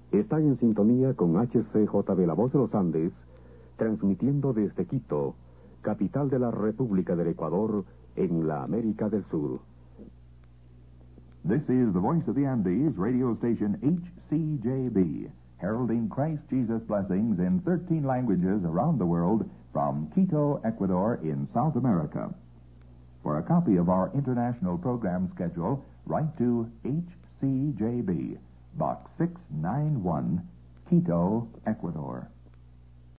Están en sintonía con HCJB La Voz de los Andes, transmitiendo desde Quito, capital de la República del Ecuador, en la América del Sur. This is the Voice of the Andes radio station HCJB, heralding Christ Jesus blessings in 13 languages around the world from Quito, Ecuador in South America. For a copy of our international program schedule, write to HCJB, Box 691, Quito, Ecuador.